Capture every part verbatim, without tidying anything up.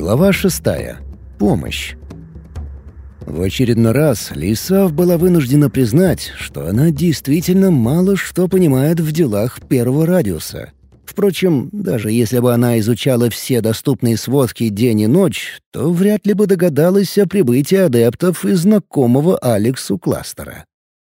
Глава шестая. Помощь. В очередной раз Лисав была вынуждена признать, что она действительно мало что понимает в делах первого радиуса. Впрочем, даже если бы она изучала все доступные сводки день и ночь, то вряд ли бы догадалась о прибытии адептов из знакомого Алексу кластера.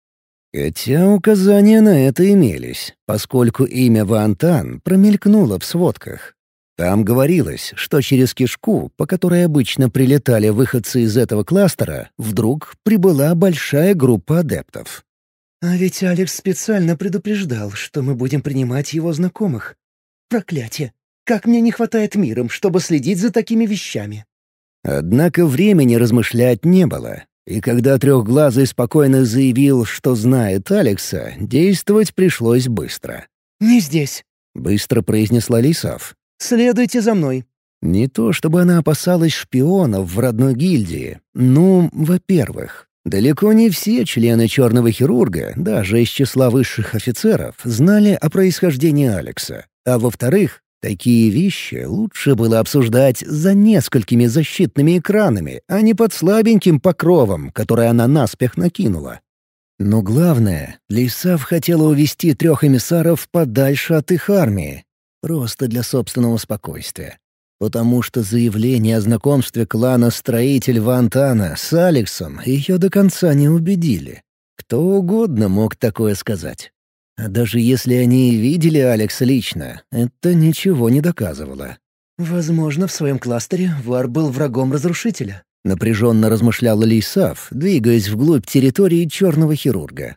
Хотя указания на это имелись, поскольку имя Вантан промелькнуло в сводках. Там говорилось, что через кишку, по которой обычно прилетали выходцы из этого кластера, вдруг прибыла большая группа адептов. «А ведь Алекс специально предупреждал, что мы будем принимать его знакомых. Проклятие! Как мне не хватает миром, чтобы следить за такими вещами!» Однако времени размышлять не было, и когда Трехглазый спокойно заявил, что знает Алекса, действовать пришлось быстро. «Не здесь», — быстро произнесла Лисав. «Следуйте за мной». Не то чтобы она опасалась шпионов в родной гильдии. Ну, во-первых, далеко не все члены черного хирурга, даже из числа высших офицеров, знали о происхождении Алекса. А во-вторых, такие вещи лучше было обсуждать за несколькими защитными экранами, а не под слабеньким покровом, который она наспех накинула. Но главное, Лисав хотела увести трех эмиссаров подальше от их армии. Просто для собственного спокойствия. Потому что заявление о знакомстве клана «Строитель Вантана» с Алексом ее до конца не убедили. Кто угодно мог такое сказать. А даже если они и видели Алекса лично, это ничего не доказывало. «Возможно, в своем кластере Вар был врагом разрушителя», — напряженно размышляла Лисав, двигаясь вглубь территории черного хирурга.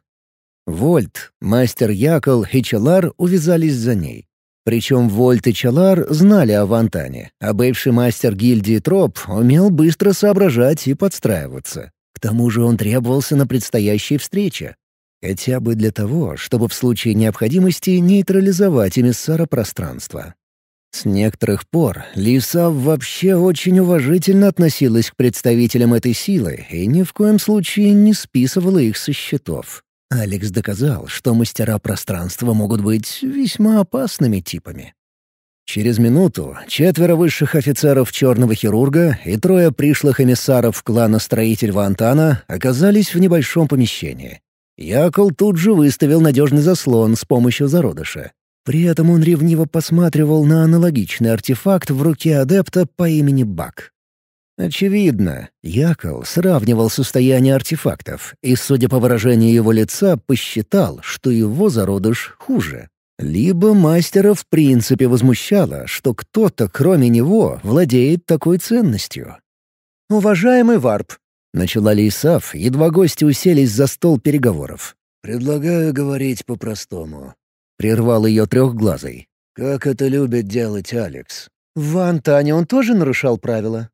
Вольт, мастер Якол и Чалар увязались за ней. Причем Вольт и Чалар знали о Вантане, а бывший мастер гильдии Троп умел быстро соображать и подстраиваться. К тому же он требовался на предстоящей встрече. Хотя бы для того, чтобы в случае необходимости нейтрализовать эмиссара пространства. С некоторых пор Лисав вообще очень уважительно относилась к представителям этой силы и ни в коем случае не списывала их со счетов. Алекс доказал, что мастера пространства могут быть весьма опасными типами. Через минуту четверо высших офицеров черного хирурга и трое пришлых эмиссаров клана «Строитель Вантана» оказались в небольшом помещении. Якол тут же выставил надежный заслон с помощью зародыша. При этом он ревниво посматривал на аналогичный артефакт в руке адепта по имени Бак. Очевидно, Якол сравнивал состояние артефактов и, судя по выражению его лица, посчитал, что его зародыш хуже. Либо мастера в принципе возмущало, что кто-то, кроме него, владеет такой ценностью. «Уважаемый Варп», — начала Лисав, едва гости уселись за стол переговоров. «Предлагаю говорить по-простому», — прервал ее Трехглазый. «Как это любит делать Алекс». «В Вантане он тоже нарушал правила?»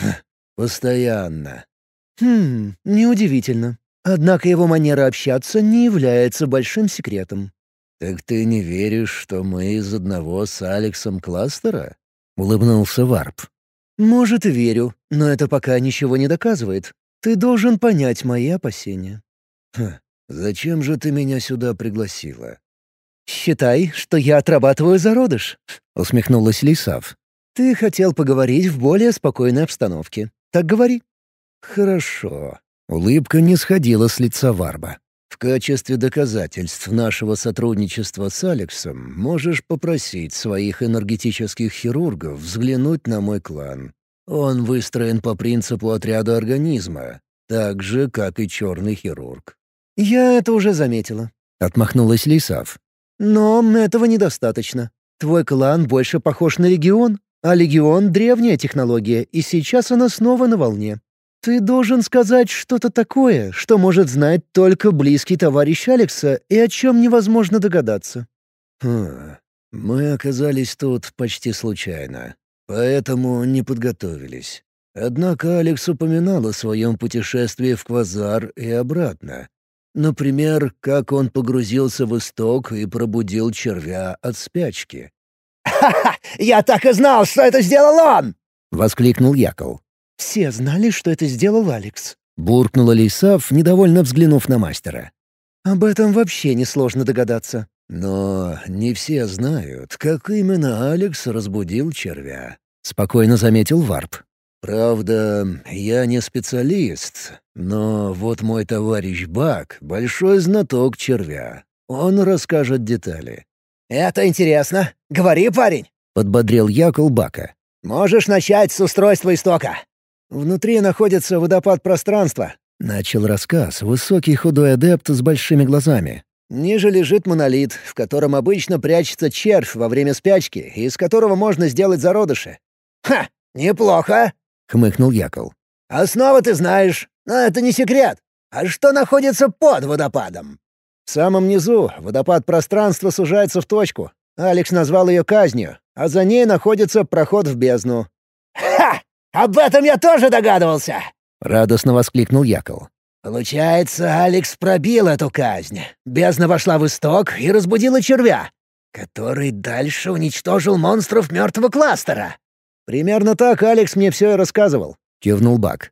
«Постоянно». «Хм, неудивительно. Однако его манера общаться не является большим секретом». «Так ты не веришь, что мы из одного с Алексом кластера?» — улыбнулся Варп. «Может, и верю, но это пока ничего не доказывает. Ты должен понять мои опасения». «Хм, зачем же ты меня сюда пригласила?» «Считай, что я отрабатываю зародыш», — усмехнулась Лисав. «Ты хотел поговорить в более спокойной обстановке. Так говори». «Хорошо». Улыбка не сходила с лица Варба. «В качестве доказательств нашего сотрудничества с Алексом можешь попросить своих энергетических хирургов взглянуть на мой клан. Он выстроен по принципу отряда организма, так же, как и черный хирург». «Я это уже заметила», — отмахнулась Лисав. «Но этого недостаточно. Твой клан больше похож на Легион, а Легион — древняя технология, и сейчас она снова на волне. Ты должен сказать что-то такое, что может знать только близкий товарищ Алекса и о чем невозможно догадаться». «Хм, мы оказались тут почти случайно, поэтому не подготовились. Однако Алекс упоминал о своем путешествии в Квазар и обратно. Например, как он погрузился в исток и пробудил червя от спячки». «Ха-ха! Я так и знал, что это сделал он!» — воскликнул Якол. «Все знали, что это сделал Алекс», — буркнула Лисав, недовольно взглянув на мастера. «Об этом вообще несложно догадаться». «Но не все знают, как именно Алекс разбудил червя», — спокойно заметил Варп. Правда, я не специалист, но вот мой товарищ Бак — большой знаток червя. Он расскажет детали». «Это интересно. Говори, парень», — подбодрил Якл Бака. «Можешь начать с устройства истока. Внутри находится водопад пространства», — начал рассказ высокий худой адепт с большими глазами. «Ниже лежит монолит, в котором обычно прячется червь во время спячки, из которого можно сделать зародыши». «Ха! Неплохо!» — хмыкнул Якл. «Основа ты знаешь, но это не секрет. А что находится под водопадом?» «В самом низу водопад пространства сужается в точку. Алекс назвал ее казнью, а за ней находится проход в бездну». «Ха! Об этом я тоже догадывался!» — радостно воскликнул Якл. «Получается, Алекс пробил эту казнь. Бездна вошла в исток и разбудила червя, который дальше уничтожил монстров мертвого кластера». «Примерно так Алекс мне все и рассказывал», — кивнул Бак.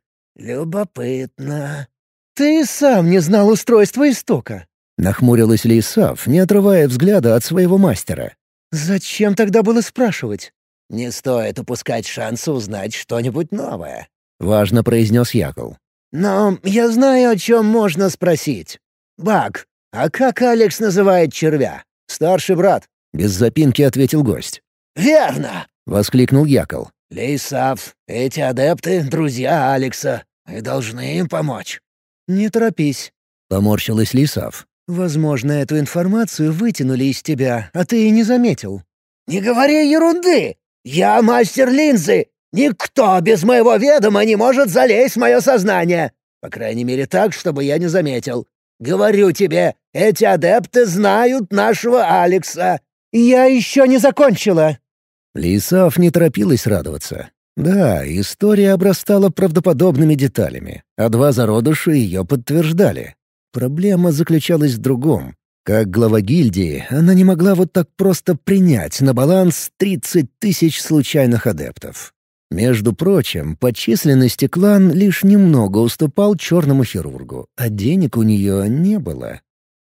«Любопытно». «Ты сам не знал устройства истока», — нахмурилась Лисав, не отрывая взгляда от своего мастера. «Зачем тогда было спрашивать?» «Не стоит упускать шанс узнать что-нибудь новое», — важно произнес Якл. «Но я знаю, о чем можно спросить. Бак, а как Алекс называет червя?» «Старший брат», — без запинки ответил гость. «Верно!» — воскликнул Якл. «Лейсав, эти адепты — друзья Алекса. Мы должны им помочь». «Не торопись», — поморщилась Лисав. «Возможно, эту информацию вытянули из тебя, а ты и не заметил». «Не говори ерунды! Я мастер линзы! Никто без моего ведома не может залезть в мое сознание! По крайней мере так, чтобы я не заметил. Говорю тебе, эти адепты знают нашего Алекса. Я еще не закончила!» Лисав не торопилась радоваться. Да, история обрастала правдоподобными деталями, а два зародыша ее подтверждали. Проблема заключалась в другом. Как глава гильдии, она не могла вот так просто принять на баланс тридцать тысяч случайных адептов. Между прочим, по численности клан лишь немного уступал черному хирургу, а денег у нее не было.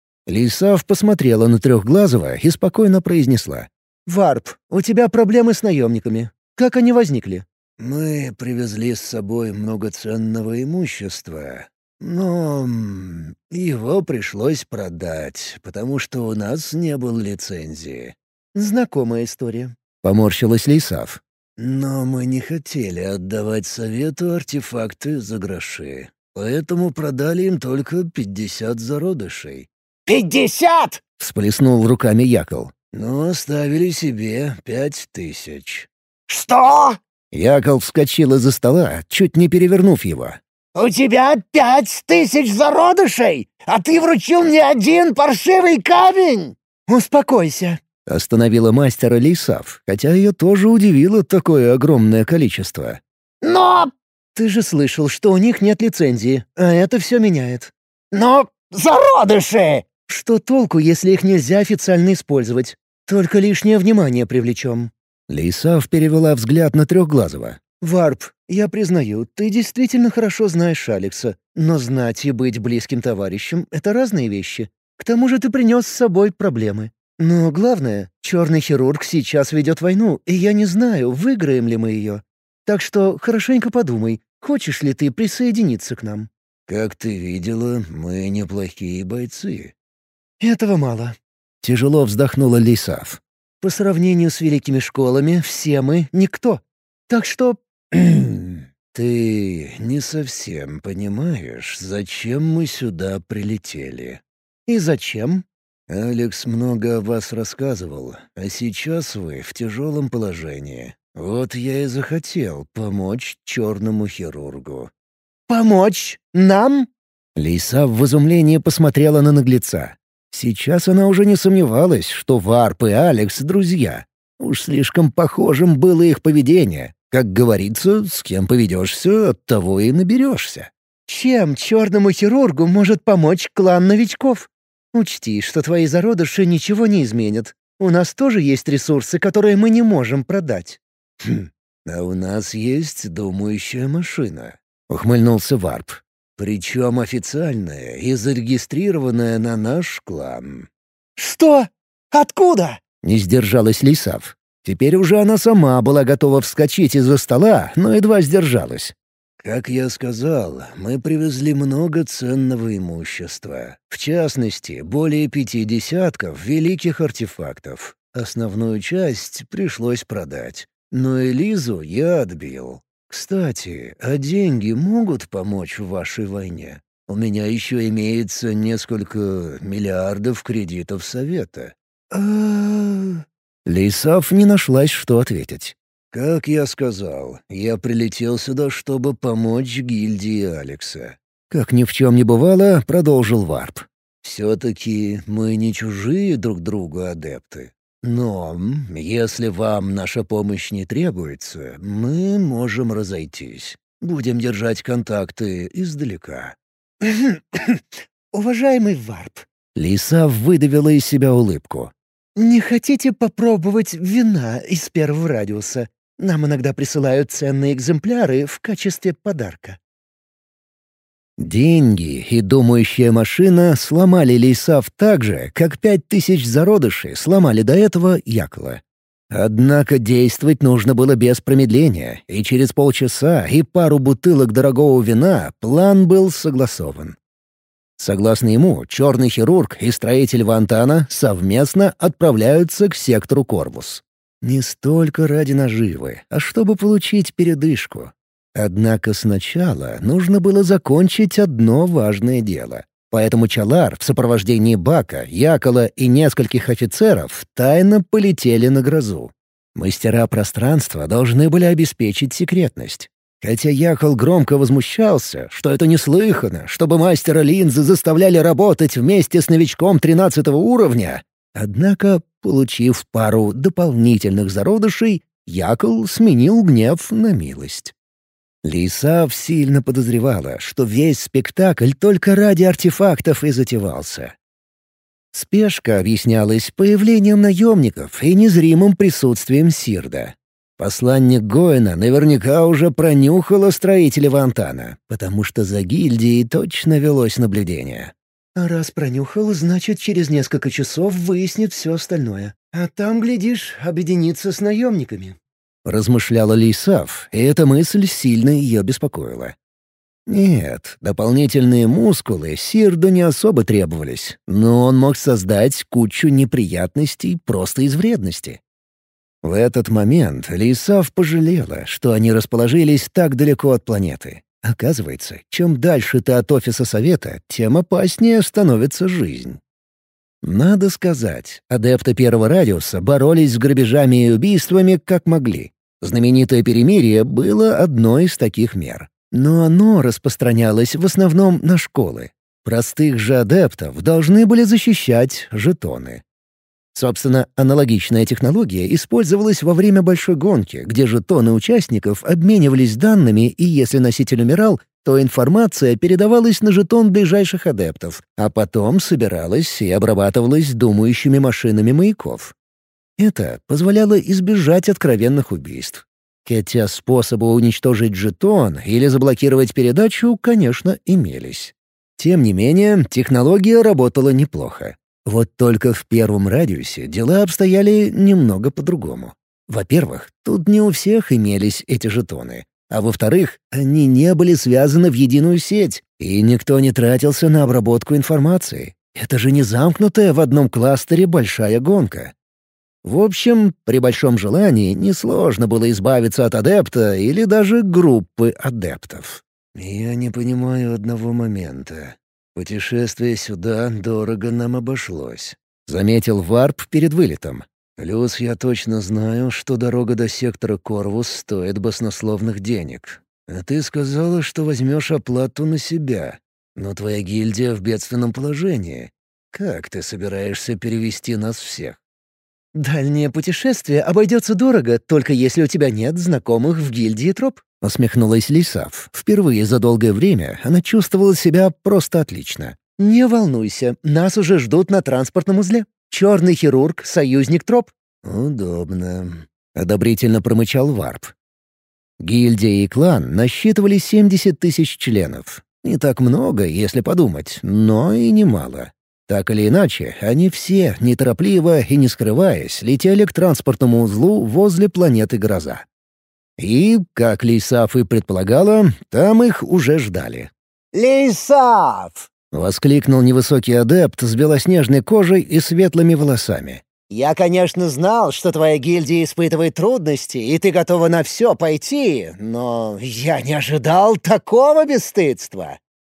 Лисав посмотрела на Трехглазого и спокойно произнесла. «Варп, у тебя проблемы с наемниками. Как они возникли?» «Мы привезли с собой много ценного имущества, но его пришлось продать, потому что у нас не было лицензии». «Знакомая история», — поморщилась Лисав. «Но мы не хотели отдавать совету артефакты за гроши, поэтому продали им только пятьдесят зародышей». «Пятьдесят!» — всплеснул руками Якл. «Но оставили себе пять тысяч». «Что?» Якл вскочил из-за стола, чуть не перевернув его. «У тебя пять тысяч зародышей, а ты вручил мне один паршивый камень!» «Успокойся!» — остановила мастера Лисав, хотя ее тоже удивило такое огромное количество. «Но...» «Ты же слышал, что у них нет лицензии, а это все меняет». «Но зародыши!» «Что толку, если их нельзя официально использовать? Только лишнее внимание привлечем». Лисав перевела взгляд на Трехглазого. «Варп, я признаю, ты действительно хорошо знаешь Алекса, но знать и быть близким товарищем — это разные вещи. К тому же ты принес с собой проблемы. Но главное, черный хирург сейчас ведет войну, и я не знаю, выиграем ли мы ее. Так что хорошенько подумай, хочешь ли ты присоединиться к нам?» «Как ты видела, мы неплохие бойцы». «Этого мало». Тяжело вздохнула Лисав. «По сравнению с великими школами, все мы — никто. Так что...» «Ты не совсем понимаешь, зачем мы сюда прилетели». «И зачем?» «Алекс много о вас рассказывал, а сейчас вы в тяжелом положении. Вот я и захотел помочь черному хирургу». «Помочь? Нам?» Лисав в изумлении посмотрела на наглеца. Сейчас она уже не сомневалась, что Варп и Алекс — друзья. Уж слишком похожим было их поведение. Как говорится, с кем поведешься, от того и наберешься. «Чем черному хирургу может помочь клан новичков? Учти, что твои зародыши ничего не изменят. У нас тоже есть ресурсы, которые мы не можем продать». «Хм, а у нас есть думающая машина», — ухмыльнулся Варп. «Причем официальная и зарегистрированная на наш клан». «Что? Откуда?» — не сдержалась Лисав. Теперь уже она сама была готова вскочить из-за стола, но едва сдержалась. «Как я сказал, мы привезли много ценного имущества. В частности, более пяти десятков великих артефактов. Основную часть пришлось продать. Но Элизу я отбил. Кстати, а деньги могут помочь в вашей войне? У меня еще имеется несколько миллиардов кредитов Совета». А... Лейсав не нашлась, что ответить. «Как я сказал, я прилетел сюда, чтобы помочь гильдии Алекса». Как ни в чем не бывало, продолжил Варп. «Все-таки мы не чужие друг другу адепты. Но если вам наша помощь не требуется, мы можем разойтись. Будем держать контакты издалека». «Уважаемый Варп», Лейсав выдавила из себя улыбку. «Не хотите попробовать вина из первого радиуса? Нам иногда присылают ценные экземпляры в качестве подарка». Деньги и думающая машина сломали Лейсав так же, как пять тысяч зародышей сломали до этого Якола. Однако действовать нужно было без промедления, и через полчаса и пару бутылок дорогого вина план был согласован. Согласно ему, черный хирург и строитель Вантана совместно отправляются к сектору Корвус. Не столько ради наживы, а чтобы получить передышку. Однако сначала нужно было закончить одно важное дело. Поэтому Чалар в сопровождении Бака, Якола и нескольких офицеров тайно полетели на грозу. Мастера пространства должны были обеспечить секретность. Хотя Якол громко возмущался, что это неслыханно, чтобы мастера линзы заставляли работать вместе с новичком тринадцатого уровня. Однако, получив пару дополнительных зародышей, Якол сменил гнев на милость. Лейсав сильно подозревала, что весь спектакль только ради артефактов и затевался. Спешка объяснялась появлением наемников и незримым присутствием Сирда. Посланник Гоэна наверняка уже пронюхал о строителе Вантана, потому что за гильдией точно велось наблюдение. «А раз пронюхал, значит, через несколько часов выяснит все остальное. А там, глядишь, объединиться с наемниками». Размышляла Лейсав, и эта мысль сильно ее беспокоила. Нет, дополнительные мускулы Сирду не особо требовались, но он мог создать кучу неприятностей просто из вредности. В этот момент Лейсав пожалела, что они расположились так далеко от планеты. Оказывается, чем дальше ты от офиса Совета, тем опаснее становится жизнь. Надо сказать, адепты первого радиуса боролись с грабежами и убийствами как могли. Знаменитое перемирие было одной из таких мер. Но оно распространялось в основном на школы. Простых же адептов должны были защищать жетоны. Собственно, аналогичная технология использовалась во время большой гонки, где жетоны участников обменивались данными, и если носитель умирал, то информация передавалась на жетон ближайших адептов, а потом собиралась и обрабатывалась думающими машинами маяков. Это позволяло избежать откровенных убийств. Хотя способы уничтожить жетон или заблокировать передачу, конечно, имелись. Тем не менее, технология работала неплохо. Вот только в первом радиусе дела обстояли немного по-другому. Во-первых, тут не у всех имелись эти жетоны. А во-вторых, они не были связаны в единую сеть, и никто не тратился на обработку информации. Это же не замкнутая в одном кластере большая гонка. В общем, при большом желании несложно было избавиться от адепта или даже группы адептов. «Я не понимаю одного момента. Путешествие сюда дорого нам обошлось», — заметил Варп перед вылетом. «Плюс я точно знаю, что дорога до сектора Корвус стоит баснословных денег. А ты сказала, что возьмешь оплату на себя. Но твоя гильдия в бедственном положении. Как ты собираешься перевести нас всех?» «Дальнее путешествие обойдется дорого, только если у тебя нет знакомых в гильдии троп», — усмехнулась Лейсав. Впервые за долгое время она чувствовала себя просто отлично. «Не волнуйся, нас уже ждут на транспортном узле. Черный хирург — союзник троп». «Удобно», — одобрительно промычал Варп. Гильдия и клан насчитывали семьдесят тысяч членов. Не так много, если подумать, но и немало. Так или иначе, они все, неторопливо и не скрываясь, летели к транспортному узлу возле планеты Гроза. И, как Лейсав и предполагала, там их уже ждали. «Лейсав!» — воскликнул невысокий адепт с белоснежной кожей и светлыми волосами. «Я, конечно, знал, что твоя гильдия испытывает трудности, и ты готова на все пойти, но я не ожидал такого бесстыдства!»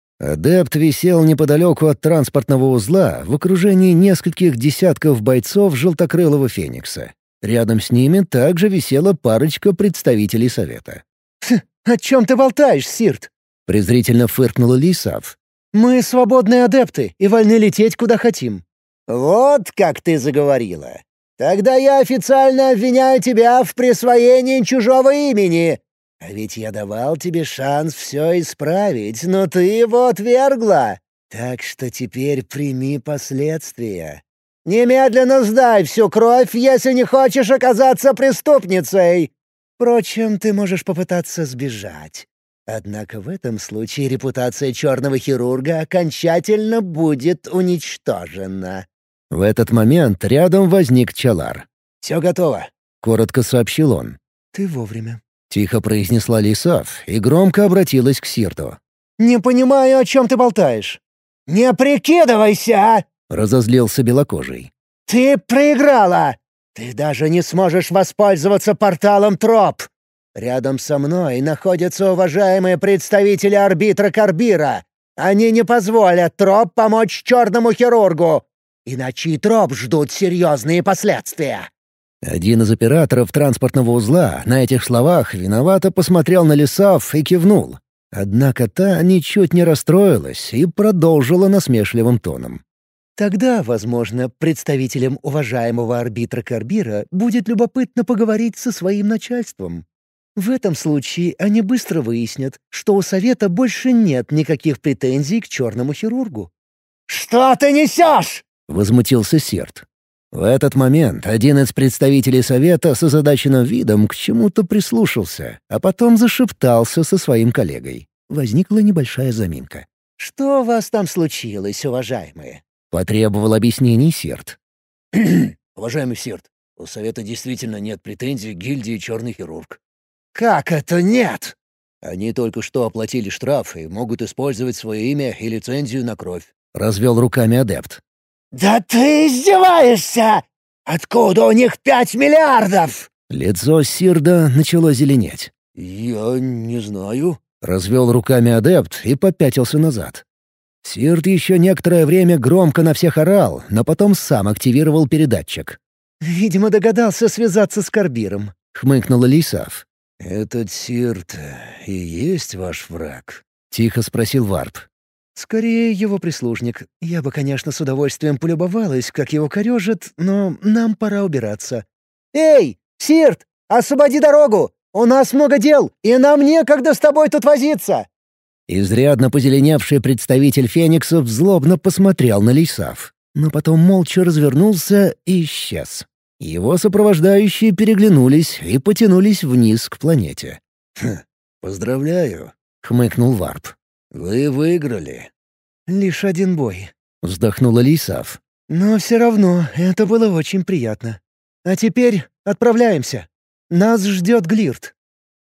Адепт висел неподалеку от транспортного узла в окружении нескольких десятков бойцов желтокрылого феникса. Рядом с ними также висела парочка представителей совета. «О чем ты болтаешь, Сирт?» — презрительно фыркнула Лейсав. «Мы свободные адепты и вольны лететь куда хотим». «Вот как ты заговорила. Тогда я официально обвиняю тебя в присвоении чужого имени. А ведь я давал тебе шанс все исправить, но ты его отвергла. Так что теперь прими последствия. Немедленно сдай всю кровь, если не хочешь оказаться преступницей. Впрочем, ты можешь попытаться сбежать. Однако в этом случае репутация черного хирурга окончательно будет уничтожена». В этот момент рядом возник Чалар. «Все готово», — коротко сообщил он. «Ты вовремя», — тихо произнесла Лейсав и громко обратилась к Сирту. «Не понимаю, о чем ты болтаешь». «Не прикидывайся!» — разозлился белокожий. «Ты проиграла! Ты даже не сможешь воспользоваться порталом троп! Рядом со мной находятся уважаемые представители арбитра Карбира. Они не позволят троп помочь черному хирургу, иначе и троп ждут серьезные последствия». Один из операторов транспортного узла на этих словах виновато посмотрел на Лейсав и кивнул. Однако та ничуть не расстроилась и продолжила насмешливым тоном. «Тогда, возможно, представителям уважаемого арбитра Карбира будет любопытно поговорить со своим начальством. В этом случае они быстро выяснят, что у Совета больше нет никаких претензий к черному хирургу». «Что ты несешь?» — возмутился Сирт. В этот момент один из представителей Совета с озадаченным видом к чему-то прислушался, а потом зашептался со своим коллегой. Возникла небольшая заминка. «Что у вас там случилось, уважаемые?» — потребовал объяснений Сирт. «Уважаемый Сирт, у Совета действительно нет претензий к гильдии «Черный хирург». «Как это нет?» «Они только что оплатили штраф и могут использовать свое имя и лицензию на кровь», — развел руками адепт. «Да ты издеваешься! Откуда у них пять миллиардов?» Лицо Сирда начало зеленеть. «Я не знаю», — развел руками адепт и попятился назад. Сирд еще некоторое время громко на всех орал, но потом сам активировал передатчик. «Видимо, догадался связаться с Карбиром», — хмыкнула Лейсав. «Этот Сирд и есть ваш враг?» — тихо спросил Варп. «Скорее его прислужник. Я бы, конечно, с удовольствием полюбовалась, как его корежит, но нам пора убираться». «Эй, Сирд, освободи дорогу! У нас много дел, и нам некогда с тобой тут возиться!» Изрядно позеленевший представитель фениксов злобно посмотрел на Лейсав, но потом молча развернулся и исчез. Его сопровождающие переглянулись и потянулись вниз к планете. «Хм, поздравляю», — хмыкнул Варп. «Вы выиграли». «Лишь один бой», — вздохнула Лейсав. «Но все равно это было очень приятно. А теперь отправляемся. Нас ждет Глирт».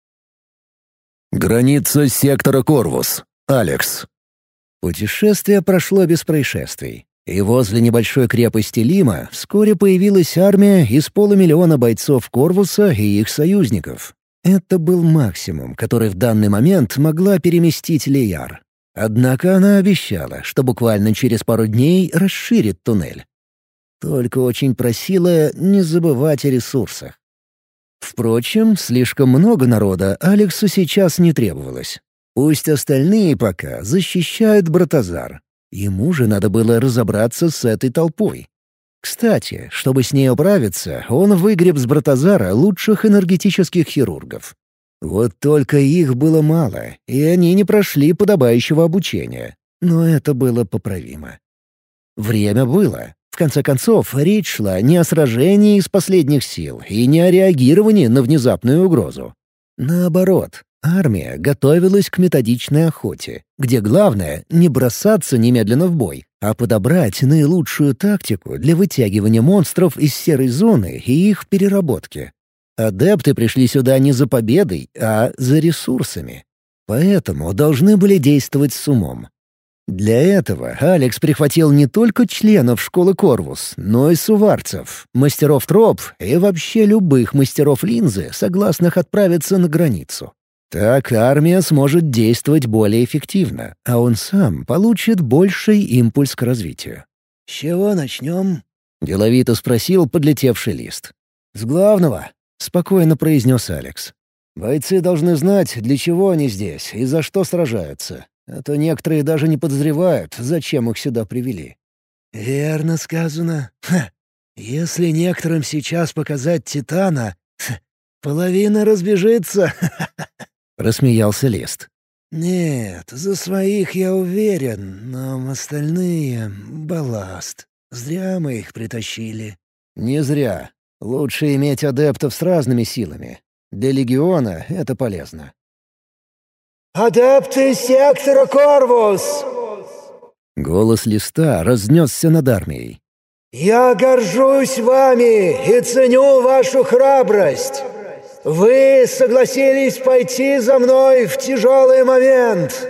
Граница сектора Корвус. Алекс. Путешествие прошло без происшествий. И возле небольшой крепости Лима вскоре появилась армия из полумиллиона бойцов Корвуса и их союзников. Это был максимум, который в данный момент могла переместить Леяр. Однако она обещала, что буквально через пару дней расширит туннель. Только очень просила не забывать о ресурсах. Впрочем, слишком много народа Алексу сейчас не требовалось. Пусть остальные пока защищают Братазар. Ему же надо было разобраться с этой толпой. Кстати, чтобы с ней управиться, он выгреб с Братазара лучших энергетических хирургов. Вот только их было мало, и они не прошли подобающего обучения. Но это было поправимо. Время было. В конце концов, речь шла не о сражении из последних сил и не о реагировании на внезапную угрозу. Наоборот, армия готовилась к методичной охоте, где главное — не бросаться немедленно в бой, а подобрать наилучшую тактику для вытягивания монстров из серой зоны и их переработки. Адепты пришли сюда не за победой, а за ресурсами. Поэтому должны были действовать с умом. Для этого Алекс прихватил не только членов школы Корвус, но и суварцев, мастеров троп и вообще любых мастеров линзы, согласных отправиться на границу. Так армия сможет действовать более эффективно, а он сам получит больший импульс к развитию. «С чего начнем?» — деловито спросил подлетевший лист. «С главного», — спокойно произнес Алекс. «Бойцы должны знать, для чего они здесь и за что сражаются. А то некоторые даже не подозревают, зачем их сюда привели». «Верно сказано. Ха. Если некоторым сейчас показать Титана, ха, половина разбежится». Рассмеялся Лист. «Нет, за своих я уверен, но остальные — балласт. Зря мы их притащили». «Не зря. Лучше иметь адептов с разными силами. Для Легиона это полезно». «Адепты сектора Корвус!» Голос Листа разнесся над армией. «Я горжусь вами и ценю вашу храбрость. Вы согласились пойти за мной в тяжелый момент.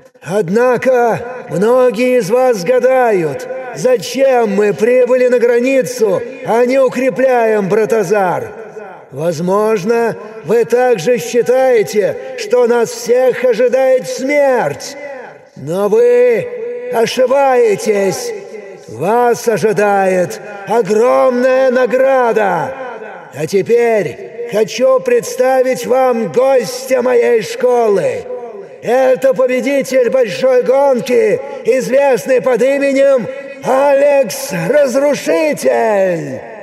Однако многие из вас гадают, зачем мы прибыли на границу, а не укрепляем Братазар. Возможно, вы также считаете, что нас всех ожидает смерть. Но вы ошибаетесь. Вас ожидает огромная награда. А теперь хочу представить вам гостя моей школы. Это победитель большой гонки, известный под именем Алекс Разрушитель».